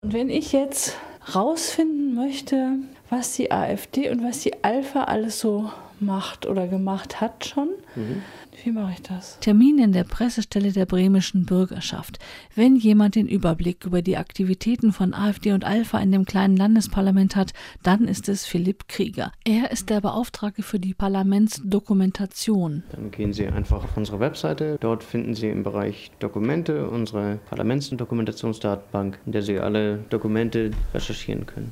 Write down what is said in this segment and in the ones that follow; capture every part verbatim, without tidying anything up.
Und wenn ich jetzt rausfinden möchte, was die AfD und was die Alpha alles so macht oder gemacht hat schon, mhm. Wie mache ich das? Termin in der Pressestelle der bremischen Bürgerschaft. Wenn jemand den Überblick über die Aktivitäten von AfD und Alpha in dem kleinen Landesparlament hat, dann ist es Philipp Krieger. Er ist der Beauftragte für die Parlamentsdokumentation. Dann gehen Sie einfach auf unsere Webseite. Dort finden Sie im Bereich Dokumente unsere Parlamentsdokumentationsdatenbank, in der Sie alle Dokumente recherchieren können.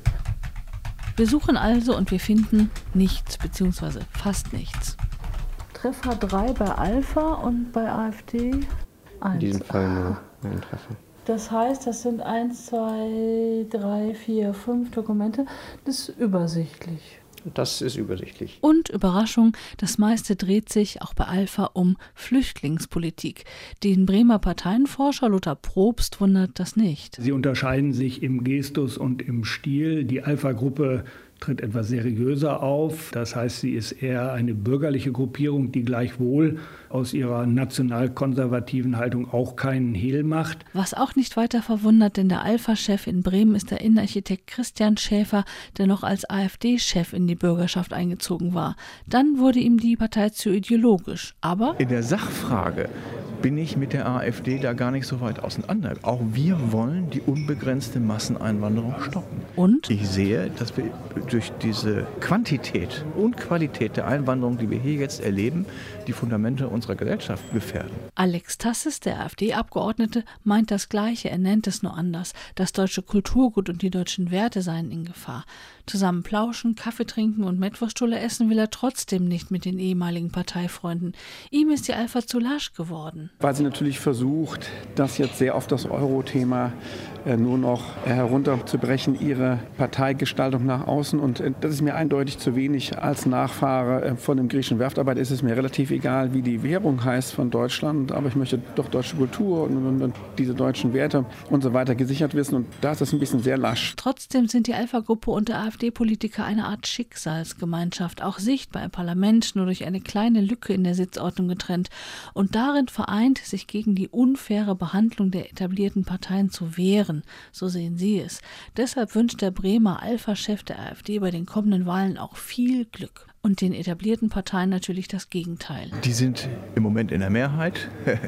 Wir suchen also und wir finden nichts, beziehungsweise fast nichts. Treffer drei bei Alpha und bei AfD eins. In diesem Fall nur ein Treffer. Das heißt, das sind eins, zwei, drei, vier, fünf Dokumente. Das ist übersichtlich. Das ist übersichtlich. Und Überraschung, das meiste dreht sich auch bei Alpha um Flüchtlingspolitik. Den Bremer Parteienforscher Lothar Probst wundert das nicht. Sie unterscheiden sich im Gestus und im Stil. Die Alpha-Gruppe tritt etwas seriöser auf. Das heißt, sie ist eher eine bürgerliche Gruppierung, die gleichwohl aus ihrer national-konservativen Haltung auch keinen Hehl macht. Was auch nicht weiter verwundert, denn der Alpha-Chef in Bremen ist der Innenarchitekt Christian Schäfer, der noch als AfD-Chef in die Bürgerschaft eingezogen war. Dann wurde ihm die Partei zu ideologisch. Aber in der Sachfrage bin ich mit der AfD da gar nicht so weit auseinander. Auch wir wollen die unbegrenzte Masseneinwanderung stoppen. Und? Ich sehe, dass wir durch diese Quantität und Qualität der Einwanderung, die wir hier jetzt erleben, die Fundamente unserer Gesellschaft gefährden. Alex Tassis, der AfD-Abgeordnete, meint das Gleiche, er nennt es nur anders. Das deutsche Kulturgut und die deutschen Werte seien in Gefahr. Zusammen plauschen, Kaffee trinken und Mettwurststulle essen will er trotzdem nicht mit den ehemaligen Parteifreunden. Ihm ist die Alpha zu lasch geworden. Weil sie natürlich versucht, das jetzt sehr auf das Euro-Thema äh, nur noch äh, herunterzubrechen, ihre Parteigestaltung nach außen. Und äh, das ist mir eindeutig zu wenig. Als Nachfahre äh, von dem griechischen Werftarbeiter ist es mir relativ egal, wie die Währung heißt von Deutschland. Aber ich möchte doch deutsche Kultur und, und, und diese deutschen Werte und so weiter gesichert wissen. Und da ist es ein bisschen sehr lasch. Trotzdem sind die Alpha-Gruppe und der AfD-Politiker eine Art Schicksalsgemeinschaft, auch sichtbar im Parlament, nur durch eine kleine Lücke in der Sitzordnung getrennt. Und darin vereint, sich gegen die unfaire Behandlung der etablierten Parteien zu wehren. So sehen sie es. Deshalb wünscht der Bremer Alpha-Chef der AfD bei den kommenden Wahlen auch viel Glück. Und den etablierten Parteien natürlich das Gegenteil. Die sind im Moment in der Mehrheit.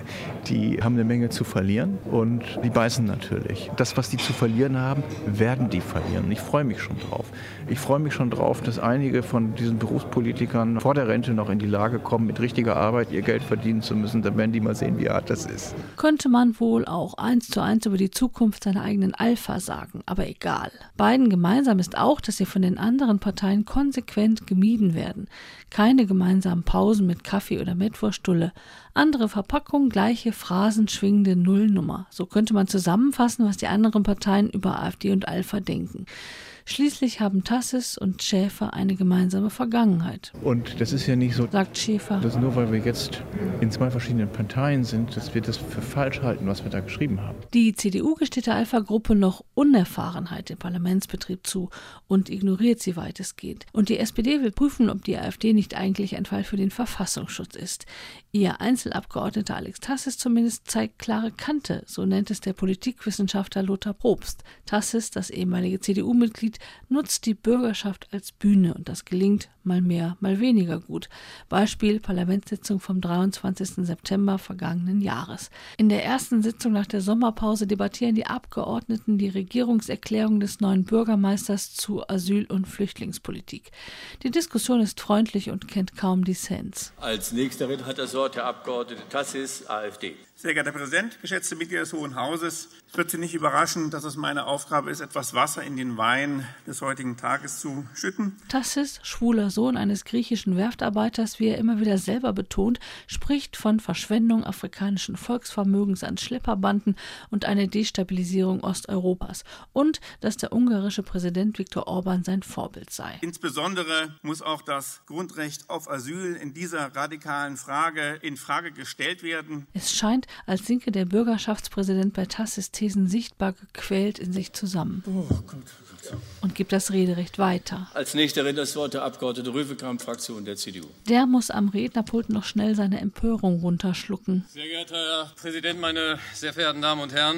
Die haben eine Menge zu verlieren und die beißen natürlich. Das, was die zu verlieren haben, werden die verlieren. Und ich freue mich schon drauf. Ich freue mich schon drauf, dass einige von diesen Berufspolitikern vor der Rente noch in die Lage kommen, mit richtiger Arbeit ihr Geld verdienen zu müssen. Dann werden die mal sehen, wie hart das ist. Könnte man wohl auch eins zu eins über die Zukunft seiner eigenen Alpha sagen. Aber egal. Beiden gemeinsam ist auch, dass sie von den anderen Parteien konsequent gemieden werden. Keine gemeinsamen Pausen mit Kaffee oder Mettwurststulle. Andere Verpackung, gleiche Phrasen, schwingende Nullnummer. So könnte man zusammenfassen, was die anderen Parteien über AfD und Alpha denken. Schließlich haben Tassis und Schäfer eine gemeinsame Vergangenheit. Und das ist ja nicht so, sagt Schäfer, dass nur weil wir jetzt in zwei verschiedenen Parteien sind, dass wir das für falsch halten, was wir da geschrieben haben. Die C D U gesteht der Alpha-Gruppe noch Unerfahrenheit im Parlamentsbetrieb zu und ignoriert sie weitestgehend. Und die S P D will prüfen, ob die AfD nicht eigentlich ein Fall für den Verfassungsschutz ist. Ihr Einzelabgeordneter Alex Tassis zumindest zeigt klare Kante, so nennt es der Politikwissenschaftler Lothar Probst. Tassis, das ehemalige C D U-Mitglied, nutzt die Bürgerschaft als Bühne und das gelingt mal mehr, mal weniger gut. Beispiel Parlamentssitzung vom dreiundzwanzigsten September vergangenen Jahres. In der ersten Sitzung nach der Sommerpause debattieren die Abgeordneten die Regierungserklärung des neuen Bürgermeisters zu Asyl- und Flüchtlingspolitik. Die Diskussion ist freundlich und kennt kaum Dissens. Als nächster hat das Wort der Abgeordnete Tassis, AfD. Sehr geehrter Herr Präsident, geschätzte Mitglieder des Hohen Hauses, es wird Sie nicht überraschen, dass es meine Aufgabe ist, etwas Wasser in den Wein des heutigen Tages zu schütten. Tassis, schwuler Sohn eines griechischen Werftarbeiters, wie er immer wieder selber betont, spricht von Verschwendung afrikanischen Volksvermögens an Schlepperbanden und eine Destabilisierung Osteuropas und dass der ungarische Präsident Viktor Orban sein Vorbild sei. Insbesondere muss auch das Grundrecht auf Asyl in dieser radikalen Frage in Frage gestellt werden. Es scheint, als sinke der Bürgerschaftspräsident bei Tassis Thesen sichtbar gequält in sich zusammen. Oh Gott. Und gibt das Rederecht weiter. Als nächster das Wort der Abgeordnete Röwekamp, Fraktion der C D U. Der muss am Rednerpult noch schnell seine Empörung runterschlucken. Sehr geehrter Herr Präsident, meine sehr verehrten Damen und Herren,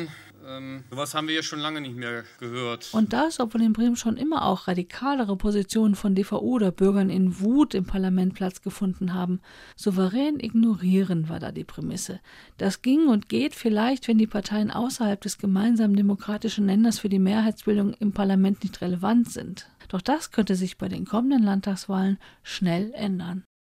Ähm, sowas haben wir ja schon lange nicht mehr gehört. Und das, obwohl in Bremen schon immer auch radikalere Positionen von D V O oder Bürgern in Wut im Parlament Platz gefunden haben. Souverän ignorieren war da die Prämisse. Das ging und geht vielleicht, wenn die Parteien außerhalb des gemeinsamen demokratischen Nenners für die Mehrheitsbildung im Parlament nicht relevant sind. Doch das könnte sich bei den kommenden Landtagswahlen schnell ändern.